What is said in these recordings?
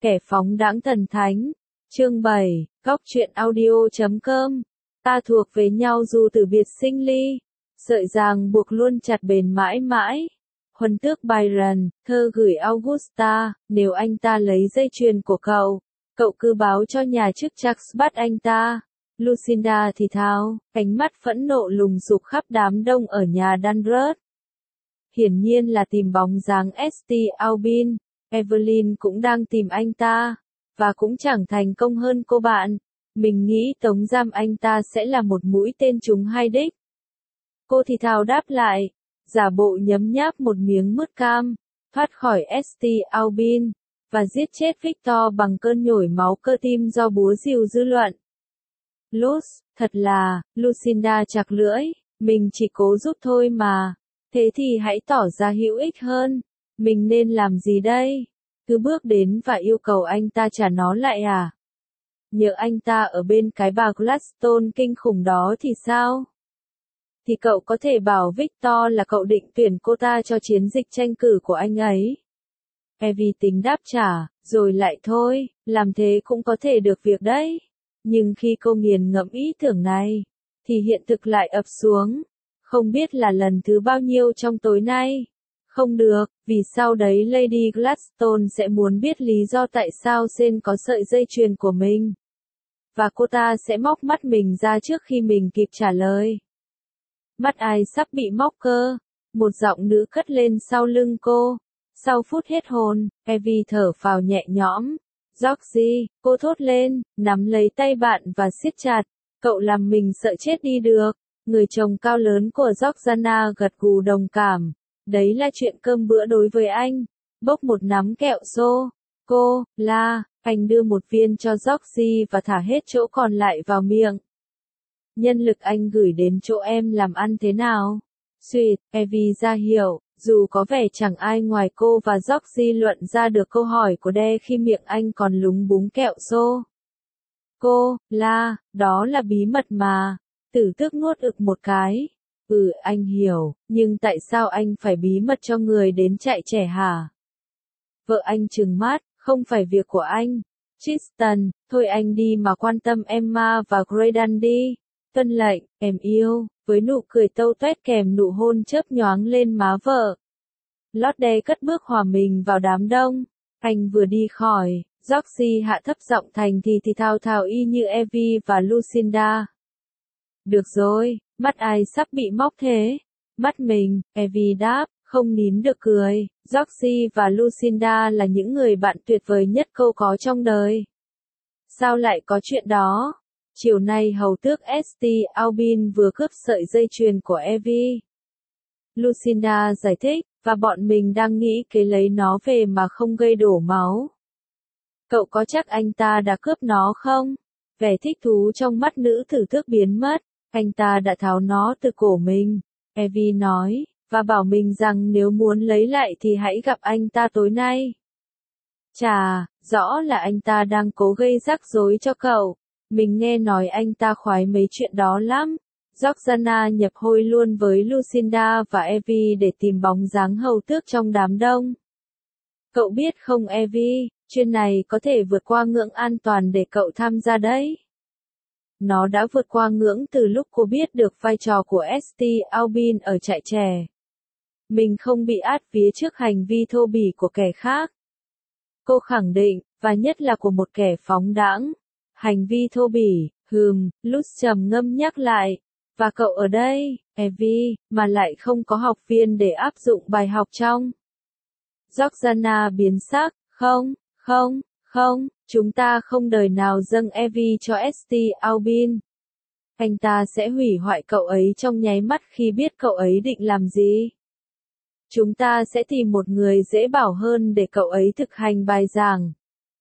Kẻ phóng đãng thần thánh. Chương 7, Góc truyện audio.com. Ta thuộc về nhau dù từ biệt sinh ly. Sợi ràng buộc luôn chặt bền mãi mãi. Huân tước Byron, thơ gửi Augusta, nếu anh ta lấy dây chuyền của cậu cứ báo cho nhà chức trách bắt anh ta. Lucinda thì thào, ánh mắt phẫn nộ lùng sục khắp đám đông ở nhà Danvers. Hiển nhiên là tìm bóng dáng St. Aubin. Evelyn cũng đang tìm anh ta, và cũng chẳng thành công hơn cô bạn. Mình nghĩ tống giam anh ta sẽ là một mũi tên trúng hai đích. Cô thì thào đáp lại, giả bộ nhấm nháp một miếng mứt cam, thoát khỏi St. Aubin, và giết chết Victor bằng cơn nhồi máu cơ tim do búa rìu dư luận. Luz, thật là, Lucinda chặt lưỡi, mình chỉ cố giúp thôi mà. Thế thì hãy tỏ ra hữu ích hơn. Mình nên làm gì đây? Cứ bước đến và yêu cầu anh ta trả nó lại à? Nhớ anh ta ở bên cái bà Gladstone kinh khủng đó thì sao? Thì cậu có thể bảo Victor là cậu định tuyển cô ta cho chiến dịch tranh cử của anh ấy. Evie tính đáp trả, rồi lại thôi, làm thế cũng có thể được việc đấy. Nhưng khi cô nghiền ngẫm ý tưởng này, thì hiện thực lại ập xuống. Không biết là lần thứ bao nhiêu trong tối nay. Không được, vì sau đấy Lady Gladstone sẽ muốn biết lý do tại sao Jane có sợi dây chuyền của mình. Và cô ta sẽ móc mắt mình ra trước khi mình kịp trả lời. Mắt ai sắp bị móc cơ? Một giọng nữ cất lên sau lưng cô. Sau phút hết hồn, Evie thở phào nhẹ nhõm. Georgie, cô thốt lên, nắm lấy tay bạn và siết chặt. Cậu làm mình sợ chết đi được. Người chồng cao lớn của Georgiana gật gù đồng cảm. Đấy là chuyện cơm bữa đối với anh. Bốc một nắm kẹo xô. Anh đưa một viên cho Georgie và thả hết chỗ còn lại vào miệng. Nhân lực anh gửi đến chỗ em làm ăn thế nào? Sweet, Evie ra hiệu, dù có vẻ chẳng ai ngoài cô và Georgie luận ra được câu hỏi của Đe khi miệng anh còn lúng búng kẹo xô. Đó là bí mật mà. Tử tước nuốt ực một cái. Anh hiểu, nhưng tại sao anh phải bí mật cho người đến chạy trẻ hả? Vợ anh trừng mắt, không phải việc của anh. Tristan, thôi anh đi mà quan tâm Emma và Graydon đi. Tuân lệnh, em yêu, với nụ cười tâu tuét kèm nụ hôn chớp nhoáng lên má vợ. Lorde cất bước hòa mình vào đám đông. Anh vừa đi khỏi, Georgie hạ thấp giọng thành thì thào y như Evie và Lucinda. Được rồi, mắt ai sắp bị móc thế? Mắt mình, Evie đáp, không nín được cười. Georgie và Lucinda là những người bạn tuyệt vời nhất cô có trong đời. Sao lại có chuyện đó? Chiều nay hầu tước St. Aubin vừa cướp sợi dây chuyền của Evie. Lucinda giải thích, và bọn mình đang nghĩ kế lấy nó về mà không gây đổ máu. Cậu có chắc anh ta đã cướp nó không? Vẻ thích thú trong mắt nữ tử tước biến mất. Anh ta đã tháo nó từ cổ mình, Evie nói, và bảo mình rằng nếu muốn lấy lại thì hãy gặp anh ta tối nay. Chà, rõ là anh ta đang cố gây rắc rối cho cậu. Mình nghe nói anh ta khoái mấy chuyện đó lắm. Georgiana nhập hôi luôn với Lucinda và Evie để tìm bóng dáng hầu tước trong đám đông. Cậu biết không Evie, chuyện này có thể vượt qua ngưỡng an toàn để cậu tham gia đấy. Nó đã vượt qua ngưỡng từ lúc cô biết được vai trò của St. Aubin ở trại trẻ. Mình không bị át vía trước hành vi thô bỉ của kẻ khác. Cô khẳng định, và nhất là của một kẻ phóng đãng. Hành vi thô bỉ, Luz trầm ngâm nhắc lại. Và cậu ở đây, Evie, mà lại không có học viên để áp dụng bài học trong. Georgiana biến sắc, không, chúng ta không đời nào dâng Evie cho St. Aubin. Anh ta sẽ hủy hoại cậu ấy trong nháy mắt khi biết cậu ấy định làm gì. Chúng ta sẽ tìm một người dễ bảo hơn để cậu ấy thực hành bài giảng.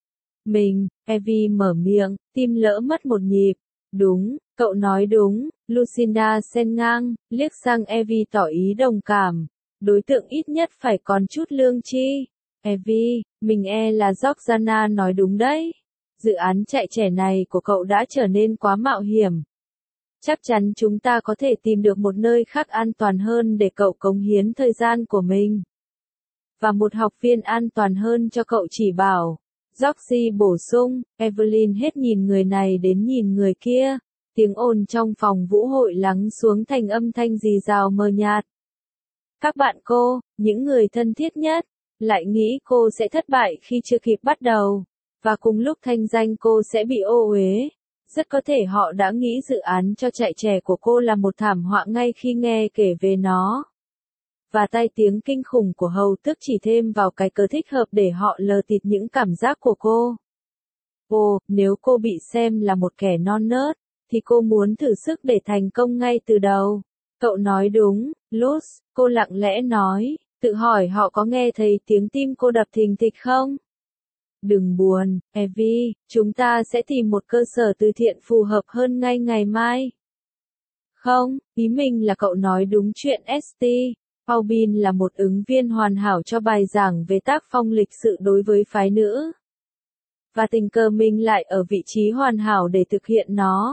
Evie mở miệng, tim lỡ mất một nhịp. Đúng, cậu nói đúng, Lucinda xen ngang, liếc sang Evie tỏ ý đồng cảm. Đối tượng ít nhất phải còn chút lương tri. Evie, mình là Georgiana nói đúng đấy. Dự án chạy trẻ này của cậu đã trở nên quá mạo hiểm. Chắc chắn chúng ta có thể tìm được một nơi khác an toàn hơn để cậu cống hiến thời gian của mình. Và một học viên an toàn hơn cho cậu chỉ bảo. Georgie bổ sung, Evelyn hết nhìn người này đến nhìn người kia. Tiếng ồn trong phòng vũ hội lắng xuống thành âm thanh rì rào mờ nhạt. Các bạn cô, những người thân thiết nhất, lại nghĩ cô sẽ thất bại khi chưa kịp bắt đầu, và cùng lúc thanh danh cô sẽ bị ô uế. Rất có thể họ đã nghĩ dự án cho chạy trẻ của cô là một thảm họa ngay khi nghe kể về nó. Và tai tiếng kinh khủng của hầu tước chỉ thêm vào cái cớ thích hợp để họ lờ tịt những cảm giác của cô. Ồ, nếu cô bị xem là một kẻ non nớt, thì cô muốn thử sức để thành công ngay từ đầu. Cậu nói đúng, Luz, cô lặng lẽ nói, tự hỏi họ có nghe thấy tiếng tim cô đập thình thịch không? Đừng buồn, Evie, chúng ta sẽ tìm một cơ sở từ thiện phù hợp hơn ngay ngày mai. Không, ý mình là cậu nói đúng chuyện St. Aubin là một ứng viên hoàn hảo cho bài giảng về tác phong lịch sự đối với phái nữ. Và tình cờ mình lại ở vị trí hoàn hảo để thực hiện nó.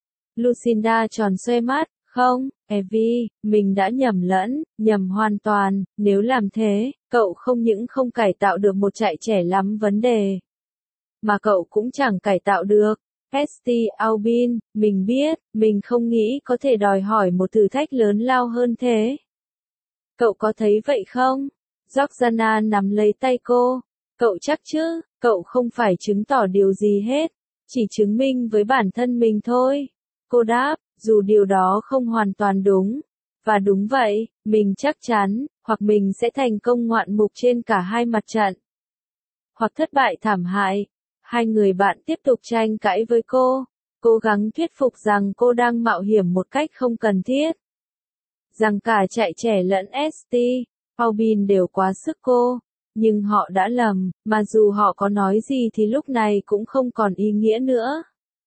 Lucinda tròn xoe mắt, không, Evie, mình đã nhầm lẫn, nhầm hoàn toàn, nếu làm thế, cậu không những không cải tạo được một trại trẻ lắm vấn đề, mà cậu cũng chẳng cải tạo được. St. Aubin, mình biết, mình không nghĩ có thể đòi hỏi một thử thách lớn lao hơn thế. Cậu có thấy vậy không? Georgiana nắm lấy tay cô. Cậu chắc chứ, cậu không phải chứng tỏ điều gì hết, chỉ chứng minh với bản thân mình thôi. Cô đáp, dù điều đó không hoàn toàn đúng. Và đúng vậy, mình chắc chắn, hoặc mình sẽ thành công ngoạn mục trên cả hai mặt trận. Hoặc thất bại thảm hại. Hai người bạn tiếp tục tranh cãi với cô, cố gắng thuyết phục rằng cô đang mạo hiểm một cách không cần thiết. Rằng cả chạy trẻ lẫn St. Aubin đều quá sức cô. Nhưng họ đã lầm, mà dù họ có nói gì thì lúc này cũng không còn ý nghĩa nữa.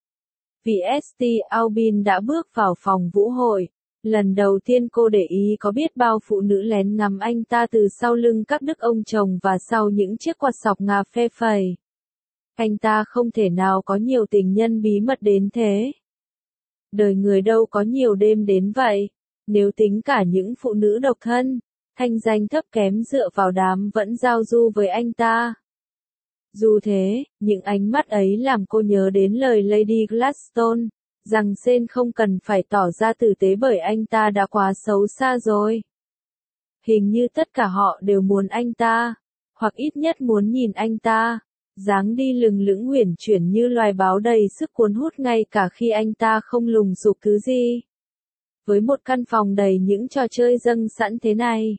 Vì St. Aubin đã bước vào phòng vũ hội, lần đầu tiên cô để ý có biết bao phụ nữ lén ngắm anh ta từ sau lưng các đức ông chồng và sau những chiếc quạt sọc ngà phe phẩy. Anh ta không thể nào có nhiều tình nhân bí mật đến thế. Đời người đâu có nhiều đêm đến vậy, nếu tính cả những phụ nữ độc thân. Thanh danh thấp kém dựa vào đám vẫn giao du với anh ta. Dù thế, những ánh mắt ấy làm cô nhớ đến lời Lady Gladstone, rằng Sen không cần phải tỏ ra tử tế bởi anh ta đã quá xấu xa rồi. Hình như tất cả họ đều muốn anh ta, hoặc ít nhất muốn nhìn anh ta, dáng đi lừng lững uyển chuyển như loài báo đầy sức cuốn hút ngay cả khi anh ta không lùng sục thứ gì. Với một căn phòng đầy những trò chơi dâng sẵn thế này.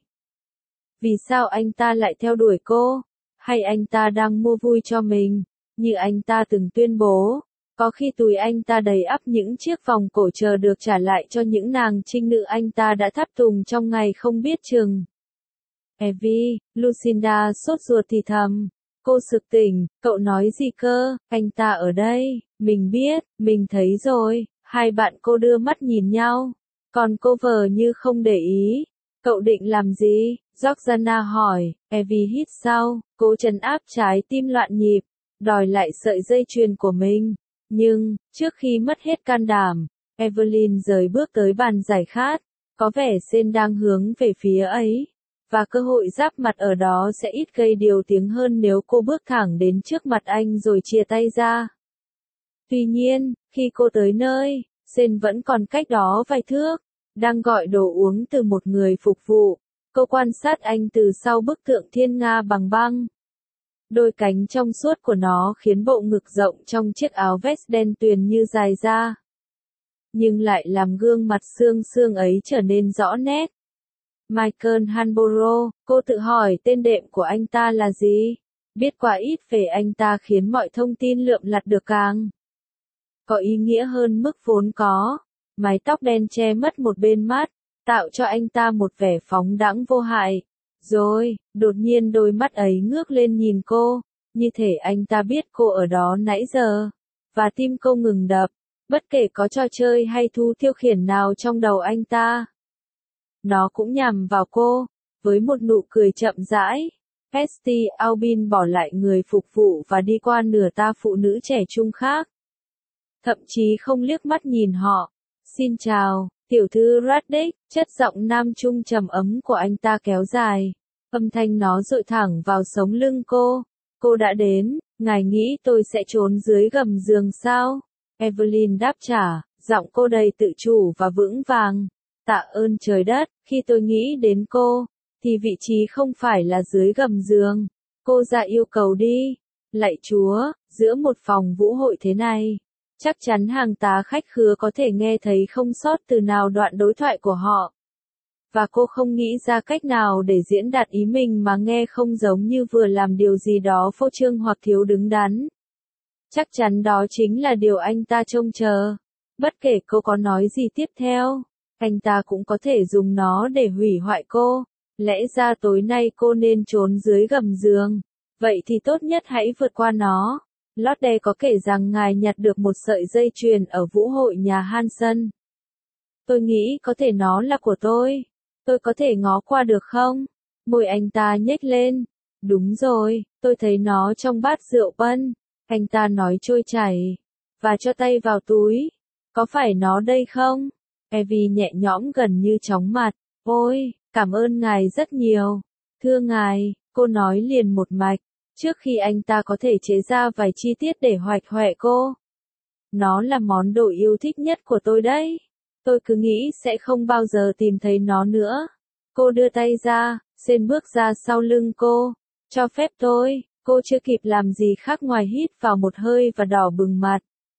Vì sao anh ta lại theo đuổi cô? Hay anh ta đang mua vui cho mình? Như anh ta từng tuyên bố, có khi túi anh ta đầy ắp những chiếc vòng cổ chờ được trả lại cho những nàng trinh nữ anh ta đã tháp tùng trong ngày không biết chừng. Evie, Lucinda sốt ruột thì thầm. Cô sực tỉnh, cậu nói gì cơ? Anh ta ở đây, mình biết, mình thấy rồi. Hai bạn cô đưa mắt nhìn nhau. Còn cô vờ như không để ý. Cậu định làm gì? Georgiana hỏi. Evie hít sâu, cố trấn áp trái tim loạn nhịp, đòi lại sợi dây chuyền của mình. Nhưng, trước khi mất hết can đảm, Evelyn rời bước tới bàn giải khát. Có vẻ Sen đang hướng về phía ấy. Và cơ hội giáp mặt ở đó sẽ ít gây điều tiếng hơn nếu cô bước thẳng đến trước mặt anh rồi chia tay ra. Tuy nhiên, khi cô tới nơi, Sen vẫn còn cách đó vài thước, đang gọi đồ uống từ một người phục vụ. Cô quan sát anh từ sau bức tượng thiên nga bằng băng. Đôi cánh trong suốt của nó khiến bộ ngực rộng trong chiếc áo vest đen tuyền như dài ra. Nhưng lại làm gương mặt xương xương ấy trở nên rõ nét. Michael Hanborough, cô tự hỏi tên đệm của anh ta là gì? Biết quá ít về anh ta khiến mọi thông tin lượm lặt được càng có ý nghĩa hơn mức vốn có. Mái tóc đen che mất một bên mắt, tạo cho anh ta một vẻ phóng đãng vô hại. Rồi, đột nhiên đôi mắt ấy ngước lên nhìn cô, như thể anh ta biết cô ở đó nãy giờ. Và tim cô ngừng đập, bất kể có trò chơi hay thú tiêu khiển nào trong đầu anh ta. Nó cũng nhằm vào cô, với một nụ cười chậm rãi. St. Aubin bỏ lại người phục vụ và đi qua nửa ta phụ nữ trẻ trung khác. Thậm chí không liếc mắt nhìn họ. Xin chào, tiểu thư Raddick, chất giọng nam trung trầm ấm của anh ta kéo dài. Âm thanh nó dội thẳng vào sống lưng cô. Cô đã đến, Ngài nghĩ tôi sẽ trốn dưới gầm giường sao? Evelyn đáp trả, giọng cô đầy tự chủ và vững vàng. Tạ ơn trời đất, khi tôi nghĩ đến cô, thì vị trí không phải là dưới gầm giường. Cô ra yêu cầu đi. Lạy Chúa, giữa một phòng vũ hội thế này, chắc chắn hàng tá khách khứa có thể nghe thấy không sót từ nào đoạn đối thoại của họ. Và cô không nghĩ ra cách nào để diễn đạt ý mình mà nghe không giống như vừa làm điều gì đó phô trương hoặc thiếu đứng đắn. Chắc chắn đó chính là điều anh ta trông chờ. Bất kể cô có nói gì tiếp theo, anh ta cũng có thể dùng nó để hủy hoại cô. Lẽ ra tối nay cô nên trốn dưới gầm giường. Vậy thì tốt nhất hãy vượt qua nó. Lotte có kể rằng ngài nhặt được một sợi dây chuyền ở vũ hội nhà Hansen. Tôi nghĩ có thể nó là của tôi. Tôi có thể ngó qua được không? Môi anh ta nhếch lên. Đúng rồi, tôi thấy nó trong bát rượu bân. Anh ta nói trôi chảy. Và cho tay vào túi. Có phải nó đây không? Evie nhẹ nhõm gần như chóng mặt. Ôi, cảm ơn ngài rất nhiều. Thưa ngài, cô nói liền một mạch. Trước khi anh ta có thể chế ra vài chi tiết để hoạch hoẹ cô. Nó là món đồ yêu thích nhất của tôi đấy. Tôi cứ nghĩ sẽ không bao giờ tìm thấy nó nữa. Cô đưa tay ra, Sen bước ra sau lưng cô. Cho phép tôi, cô chưa kịp làm gì khác ngoài hít vào một hơi và đỏ bừng mặt.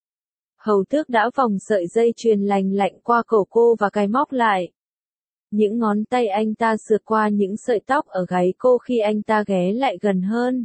Hầu tước đã vòng sợi dây chuyền lành lạnh qua cổ cô và cài móc lại. Những ngón tay anh ta sượt qua những sợi tóc ở gáy cô khi anh ta ghé lại gần hơn.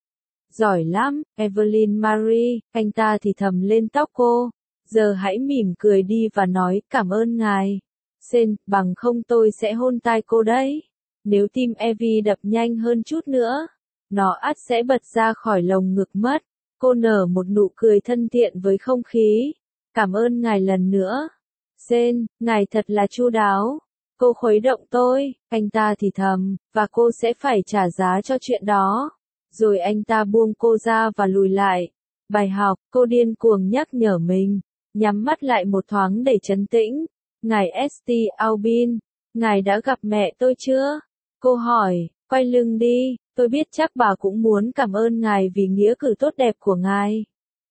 Giỏi lắm, Evelyn Marie, anh ta thì thầm lên tóc cô. Giờ hãy mỉm cười đi và nói cảm ơn ngài. Sen, bằng không tôi sẽ hôn tai cô đấy. Nếu tim Evie đập nhanh hơn chút nữa, nó ắt sẽ bật ra khỏi lồng ngực mất. Cô nở một nụ cười thân thiện với không khí. Cảm ơn ngài lần nữa. Sen, ngài thật là chu đáo. Cô khuấy động tôi, anh ta thì thầm, và cô sẽ phải trả giá cho chuyện đó. Rồi anh ta buông cô ra và lùi lại. Bài học, cô điên cuồng nhắc nhở mình. Nhắm mắt lại một thoáng để trấn tĩnh. Ngài St. Aubin, ngài đã gặp mẹ tôi chưa? Cô hỏi, quay lưng đi, tôi biết chắc bà cũng muốn cảm ơn ngài vì nghĩa cử tốt đẹp của ngài.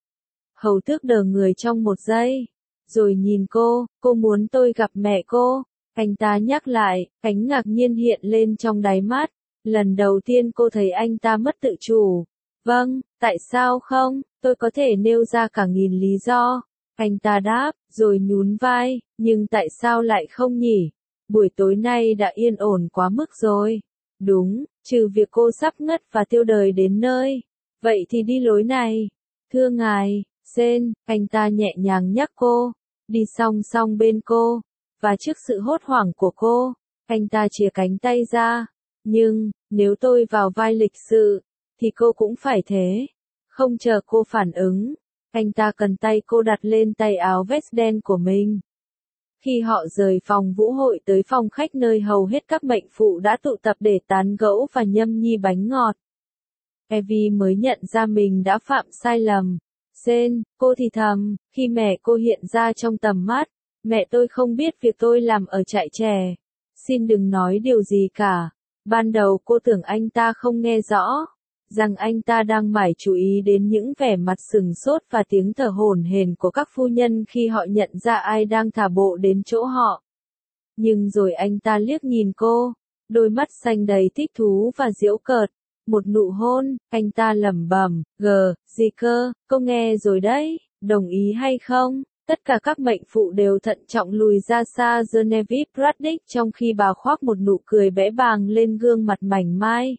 Hầu tước đờ người trong một giây. Rồi nhìn cô muốn tôi gặp mẹ cô. Anh ta nhắc lại, ánh ngạc nhiên hiện lên trong đáy mắt. Lần đầu tiên cô thấy anh ta mất tự chủ. Vâng, tại sao không? Tôi có thể nêu ra cả nghìn lý do. Anh ta đáp, rồi nhún vai, nhưng tại sao lại không nhỉ? Buổi tối nay đã yên ổn quá mức rồi. Đúng, trừ việc cô sắp ngất và tiêu đời đến nơi. Vậy thì đi lối này. Thưa ngài, Sen, anh ta nhẹ nhàng nhắc cô. Đi song song bên cô. Và trước sự hốt hoảng của cô, anh ta chìa cánh tay ra. Nhưng, nếu tôi vào vai lịch sự, thì cô cũng phải thế. Không chờ cô phản ứng, anh ta cần tay cô đặt lên tay áo vest đen của mình. Khi họ rời phòng vũ hội tới phòng khách nơi hầu hết các mệnh phụ đã tụ tập để tán gẫu và nhâm nhi bánh ngọt, Evie mới nhận ra mình đã phạm sai lầm. Sen, cô thì thầm, khi mẹ cô hiện ra trong tầm mắt. Mẹ tôi không biết việc tôi làm ở trại trẻ. Xin đừng nói điều gì cả. Ban đầu cô tưởng anh ta không nghe rõ, rằng anh ta đang mải chú ý đến những vẻ mặt sừng sốt và tiếng thở hổn hển của các phu nhân khi họ nhận ra ai đang thả bộ đến chỗ họ. Nhưng rồi anh ta liếc nhìn cô, đôi mắt xanh đầy thích thú và giễu cợt. Một nụ hôn, anh ta lẩm bẩm, gì cơ, cô nghe rồi đấy, đồng ý hay không? Tất cả các mệnh phụ đều thận trọng lùi ra xa Genevieve Braddick trong khi bà khoác một nụ cười bẽ bàng lên gương mặt mảnh mai.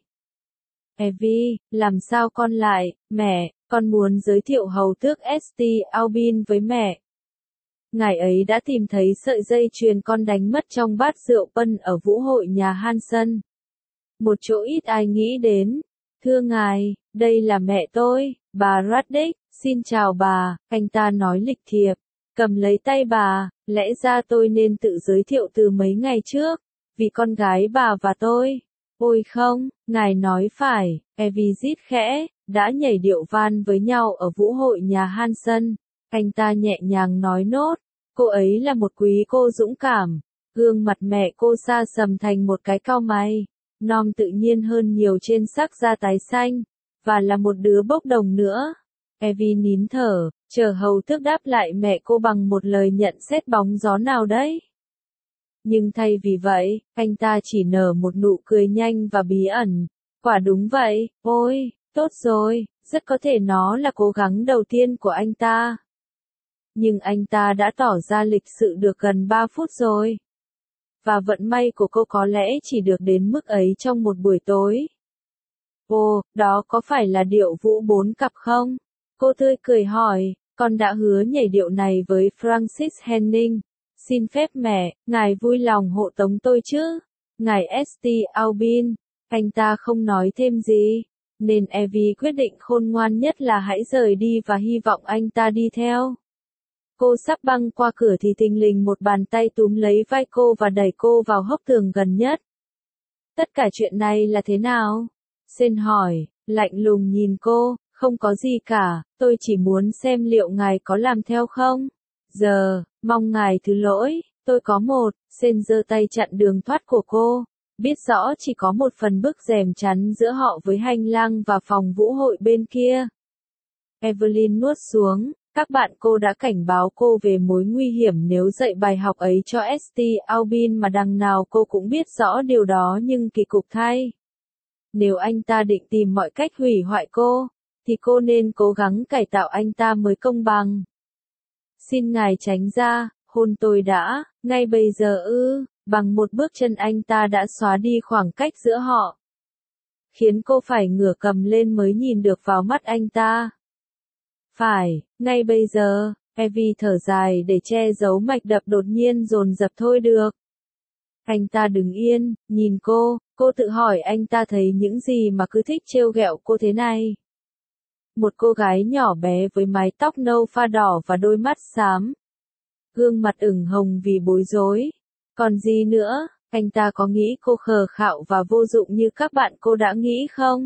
Evie, làm sao con lại, mẹ, con muốn giới thiệu hầu tước St. Aubin với mẹ. Ngài ấy đã tìm thấy sợi dây chuyền con đánh mất trong bát rượu bân ở vũ hội nhà Hansen. Một chỗ ít ai nghĩ đến. Thưa ngài, đây là mẹ tôi, bà Braddick, xin chào bà, anh ta nói lịch thiệp. Cầm lấy tay bà, lẽ ra tôi nên tự giới thiệu từ mấy ngày trước, vì con gái bà và tôi. Ôi không, ngài nói phải, Evie rít khẽ, đã nhảy điệu van với nhau ở vũ hội nhà Hansen. Anh ta nhẹ nhàng nói nốt, cô ấy là một quý cô dũng cảm. Gương mặt mẹ cô sa sầm thành một cái cau mày, nom tự nhiên hơn nhiều trên sắc da tái xanh. và là một đứa bốc đồng nữa. Evie nín thở, chờ hầu tước đáp lại mẹ cô bằng một lời nhận xét bóng gió nào đấy. Nhưng thay vì vậy, anh ta chỉ nở một nụ cười nhanh và bí ẩn. Quả đúng vậy, ôi, tốt rồi, rất có thể nó là cố gắng đầu tiên của anh ta. Nhưng anh ta đã tỏ ra lịch sự được gần 3 phút rồi. Và vận may của cô có lẽ chỉ được đến mức ấy trong một buổi tối. Ồ, đó có phải là điệu vũ 4 cặp không? Cô tươi cười hỏi, con đã hứa nhảy điệu này với Francis Henning. Xin phép mẹ, ngài vui lòng hộ tống tôi chứ? Ngài St. Aubin, anh ta không nói thêm gì, nên Evie quyết định khôn ngoan nhất là hãy rời đi và hy vọng anh ta đi theo. Cô sắp băng qua cửa thì thình lình một bàn tay túm lấy vai cô và đẩy cô vào hốc tường gần nhất. Tất cả chuyện này là thế nào? Sen hỏi, lạnh lùng nhìn cô, không có gì cả, tôi chỉ muốn xem liệu ngài có làm theo không? Giờ, mong ngài thứ lỗi, tôi có một, Sen giơ tay chặn đường thoát của cô, biết rõ chỉ có một phần bức rèm chắn giữa họ với hành lang và phòng vũ hội bên kia. Evelyn nuốt xuống, các bạn cô đã cảnh báo cô về mối nguy hiểm nếu dạy bài học ấy cho St. Aubin mà đằng nào cô cũng biết rõ điều đó nhưng kỳ cục thay. Nếu anh ta định tìm mọi cách hủy hoại cô, thì cô nên cố gắng cải tạo anh ta mới công bằng. Xin ngài tránh ra, hôn tôi đã, ngay bây giờ ư, bằng một bước chân anh ta đã xóa đi khoảng cách giữa họ. Khiến cô phải ngửa cầm lên mới nhìn được vào mắt anh ta. Phải, ngay bây giờ, Evie thở dài để che giấu mạch đập đột nhiên dồn dập thôi được. Anh ta đứng yên, nhìn cô tự hỏi anh ta thấy những gì mà cứ thích trêu ghẹo cô thế này. Một cô gái nhỏ bé với mái tóc nâu pha đỏ và đôi mắt xám. Gương mặt ửng hồng vì bối rối. Còn gì nữa, anh ta có nghĩ cô khờ khạo và vô dụng như các bạn cô đã nghĩ không?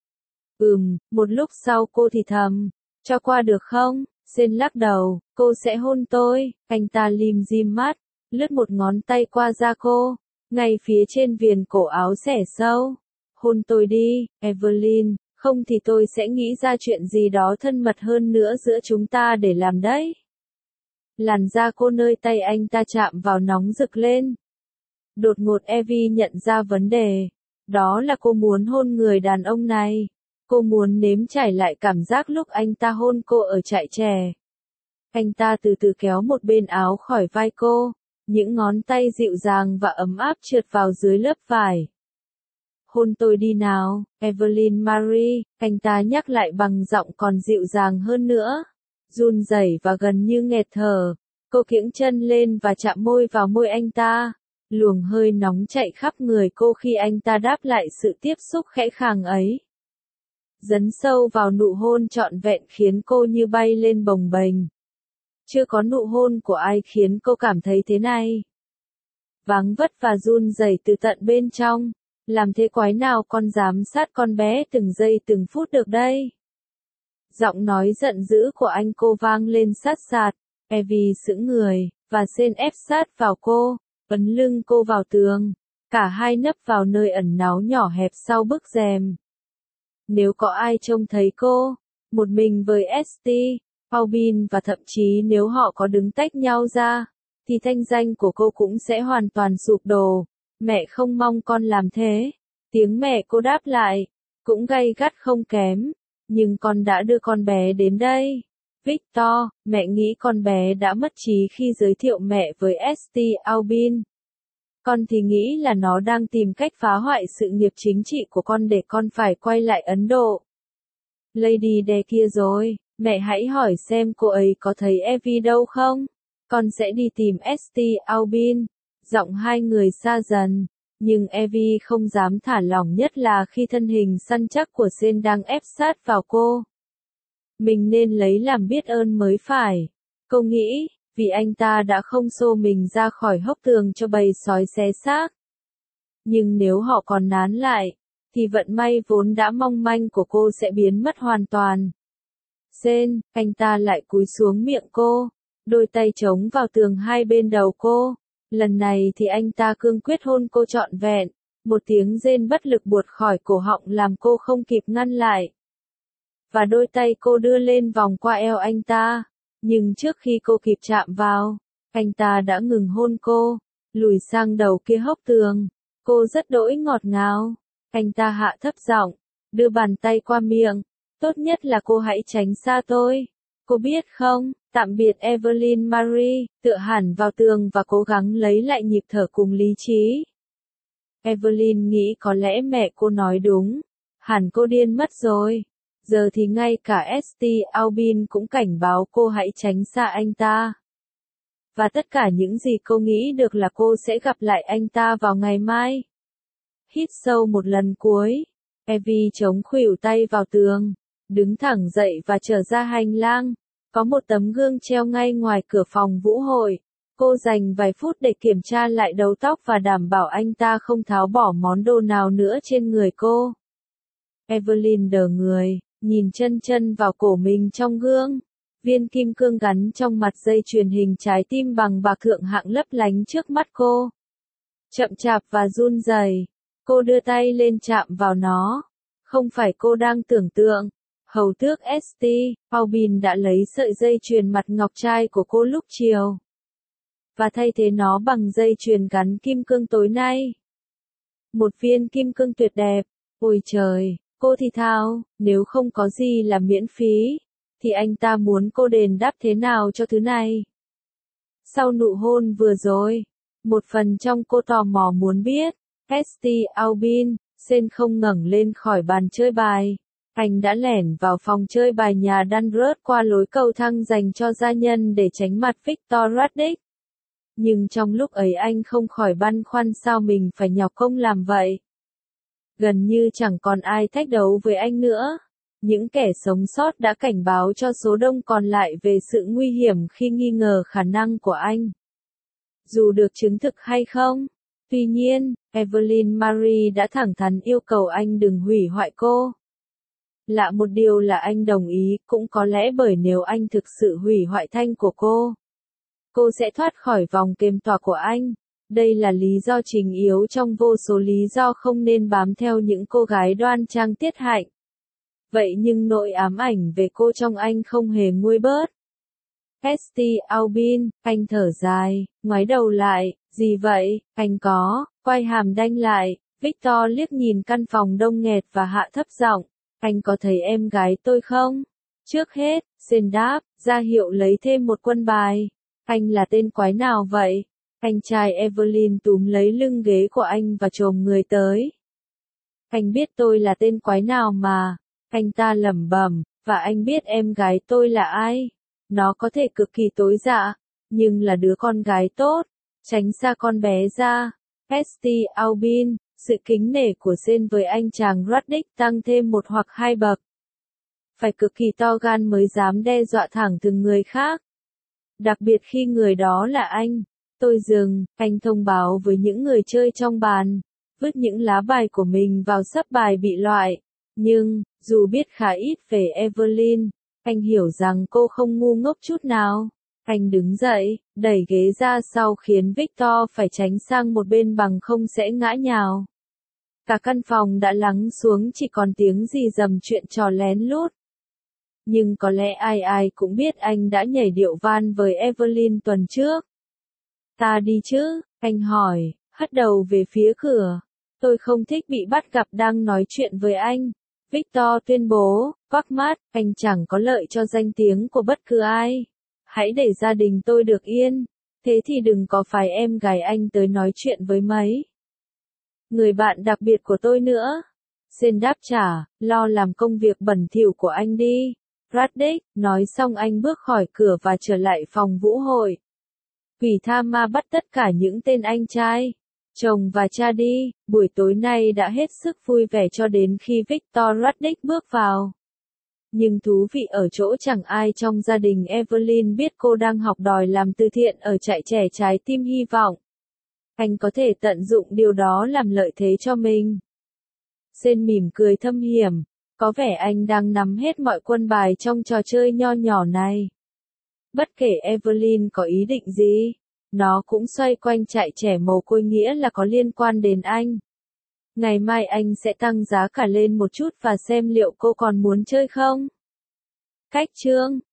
Một lúc sau cô thì thầm, cho qua được không? Sen lắc đầu, cô sẽ hôn tôi. Anh ta lim dim mắt, lướt một ngón tay qua da cô, ngay phía trên viền cổ áo xẻ sâu. Hôn tôi đi, Evelyn, không thì tôi sẽ nghĩ ra chuyện gì đó thân mật hơn nữa giữa chúng ta để làm đấy. Làn da cô nơi tay anh ta chạm vào nóng rực lên. Đột ngột Evie nhận ra vấn đề. Đó là cô muốn hôn người đàn ông này. Cô muốn nếm trải lại cảm giác lúc anh ta hôn cô ở trại chè. Anh ta từ từ kéo một bên áo khỏi vai cô. Những ngón tay dịu dàng và ấm áp trượt vào dưới lớp vải. Hôn tôi đi nào, Evelyn Marie, anh ta nhắc lại bằng giọng còn dịu dàng hơn nữa. Run rẩy và gần như nghẹt thở, cô kiễng chân lên và chạm môi vào môi anh ta. Luồng hơi nóng chạy khắp người cô khi anh ta đáp lại sự tiếp xúc khẽ khàng ấy. Dấn sâu vào nụ hôn trọn vẹn khiến cô như bay lên bồng bềnh. Chưa có nụ hôn của ai khiến cô cảm thấy thế này. Váng vất và run rẩy từ tận bên trong. Làm thế quái nào con dám sát con bé từng giây từng phút được đây? Giọng nói giận dữ của anh cô vang lên sát sạt. Evie sững người, và Sen ép sát vào cô, ấn lưng cô vào tường. Cả hai nấp vào nơi ẩn náu nhỏ hẹp sau bức rèm. Nếu có ai trông thấy cô, một mình với St. Aubin và thậm chí nếu họ có đứng tách nhau ra, thì thanh danh của cô cũng sẽ hoàn toàn sụp đổ. Mẹ không mong con làm thế. Tiếng mẹ cô đáp lại, cũng gay gắt không kém. Nhưng con đã đưa con bé đến đây. Victor, mẹ nghĩ con bé đã mất trí khi giới thiệu mẹ với St. Aubin. Con thì nghĩ là nó đang tìm cách phá hoại sự nghiệp chính trị của con để con phải quay lại Ấn Độ. Lady Day kia rồi, mẹ hãy hỏi xem cô ấy có thấy Evie đâu không? Con sẽ đi tìm St. Aubin. Giọng hai người xa dần, nhưng Evie không dám thả lỏng nhất là khi thân hình săn chắc của Sen đang ép sát vào cô. Mình nên lấy làm biết ơn mới phải. Cô nghĩ, vì anh ta đã không xô mình ra khỏi hốc tường cho bầy sói xé xác. Nhưng nếu họ còn nán lại, thì vận may vốn đã mong manh của cô sẽ biến mất hoàn toàn. Sen, anh ta lại cúi xuống miệng cô, đôi tay chống vào tường hai bên đầu cô. Lần này thì anh ta cương quyết hôn cô trọn vẹn. Một tiếng rên bất lực buột khỏi cổ họng làm cô không kịp ngăn lại. và đôi tay cô đưa lên vòng qua eo anh ta. Nhưng trước khi cô kịp chạm vào, anh ta đã ngừng hôn cô, lùi sang đầu kia hốc tường. Cô rất đỗi ngọt ngào. Anh ta hạ thấp giọng, đưa bàn tay qua miệng. Tốt nhất là cô hãy tránh xa tôi. Cô biết không, tạm biệt Evelyn Marie, tựa hẳn vào tường và cố gắng lấy lại nhịp thở cùng lý trí. Evelyn nghĩ có lẽ mẹ cô nói đúng. Hẳn cô điên mất rồi. Giờ thì ngay cả St. Aubin cũng cảnh báo cô hãy tránh xa anh ta. Và tất cả những gì cô nghĩ được là cô sẽ gặp lại anh ta vào ngày mai. Hít sâu một lần cuối. Evie chống khuỷu tay vào tường, đứng thẳng dậy và trở ra hành lang. Có một tấm gương treo ngay ngoài cửa phòng vũ hội. Cô dành vài phút để kiểm tra lại đầu tóc và đảm bảo anh ta không tháo bỏ món đồ nào nữa trên người cô. Evelyn đờ người, nhìn chân chân vào cổ mình trong gương. Viên kim cương gắn trong mặt dây chuyền hình trái tim bằng bạc thượng hạng lấp lánh trước mắt cô. Chậm chạp và run rẩy, cô đưa tay lên chạm vào nó. Không phải cô đang tưởng tượng. Hầu tước St. Aubin đã lấy sợi dây chuyền mặt ngọc trai của cô lúc chiều và thay thế nó bằng dây chuyền gắn kim cương tối nay. Một viên kim cương tuyệt đẹp. Ôi trời, cô thì thào, nếu không có gì là miễn phí, thì anh ta muốn cô đền đáp thế nào cho thứ này? Sau nụ hôn vừa rồi, một phần trong cô tò mò muốn biết. St. Aubin, Sen không ngẩng lên khỏi bàn chơi bài. Anh đã lẻn vào phòng chơi bài nhà Dunrut qua lối cầu thang dành cho gia nhân để tránh mặt Victor Raddick. Nhưng trong lúc ấy anh không khỏi băn khoăn sao mình phải nhọc công làm vậy. Gần như chẳng còn ai thách đấu với anh nữa. Những kẻ sống sót đã cảnh báo cho số đông còn lại về sự nguy hiểm khi nghi ngờ khả năng của anh. Dù được chứng thực hay không. Tuy nhiên, Evelyn Marie đã thẳng thắn yêu cầu anh đừng hủy hoại cô. Lạ một điều là anh đồng ý, cũng có lẽ bởi nếu anh thực sự hủy hoại thanh của cô sẽ thoát khỏi vòng kềm tỏa của anh. Đây là lý do chính yếu trong vô số lý do không nên bám theo những cô gái đoan trang tiết hạnh. Vậy nhưng nỗi ám ảnh về cô trong anh không hề nguôi bớt. St. Aubin, anh thở dài, ngoái đầu lại, gì vậy, anh có, quay hàm đanh lại. Victor liếc nhìn căn phòng đông nghẹt và hạ thấp giọng, anh có thấy em gái tôi không? Trước hết, Sen đáp, ra hiệu lấy thêm một quân bài. Anh là tên quái nào vậy? Anh trai Evelyn túm lấy lưng ghế của anh và chồm người tới. Anh biết tôi là tên quái nào mà. Anh ta lẩm bẩm, và anh biết em gái tôi là ai. Nó có thể cực kỳ tối dạ, nhưng là đứa con gái tốt. Tránh xa con bé ra. St. Aubin, sự kính nể của Sen với anh chàng Raddick tăng thêm một hoặc hai bậc. Phải cực kỳ to gan mới dám đe dọa thẳng từng người khác. Đặc biệt khi người đó là anh. Tôi dừng, anh thông báo với những người chơi trong bàn, vứt những lá bài của mình vào sấp bài bị loại. Nhưng, dù biết khá ít về Evelyn, anh hiểu rằng cô không ngu ngốc chút nào. Anh đứng dậy, đẩy ghế ra sau khiến Victor phải tránh sang một bên bằng không sẽ ngã nhào. Cả căn phòng đã lắng xuống chỉ còn tiếng rì rầm chuyện trò lén lút. Nhưng có lẽ ai ai cũng biết anh đã nhảy điệu van với Evelyn tuần trước. Ta đi chứ, anh hỏi, hất đầu về phía cửa. Tôi không thích bị bắt gặp đang nói chuyện với anh. Victor tuyên bố, quắc mắt, anh chẳng có lợi cho danh tiếng của bất cứ ai. Hãy để gia đình tôi được yên. Thế thì đừng có phải em gái anh tới nói chuyện với mấy người bạn đặc biệt của tôi nữa. Sen đáp trả, lo làm công việc bẩn thỉu của anh đi. Raddick, nói xong anh bước khỏi cửa và trở lại phòng vũ hội. Quỷ tha ma bắt tất cả những tên anh trai, chồng và cha đi. Buổi tối nay đã hết sức vui vẻ cho đến khi Victor Raddick bước vào. Nhưng thú vị ở chỗ chẳng ai trong gia đình Evelyn biết cô đang học đòi làm từ thiện ở trại trẻ trái tim hy vọng. Anh có thể tận dụng điều đó làm lợi thế cho mình. Sen mỉm cười thâm hiểm. Có vẻ anh đang nắm hết mọi quân bài trong trò chơi nho nhỏ này. Bất kể Evelyn có ý định gì, nó cũng xoay quanh trại trẻ mồ côi nghĩa là có liên quan đến anh. Ngày mai anh sẽ tăng giá cả lên một chút và xem liệu cô còn muốn chơi không. Cách chương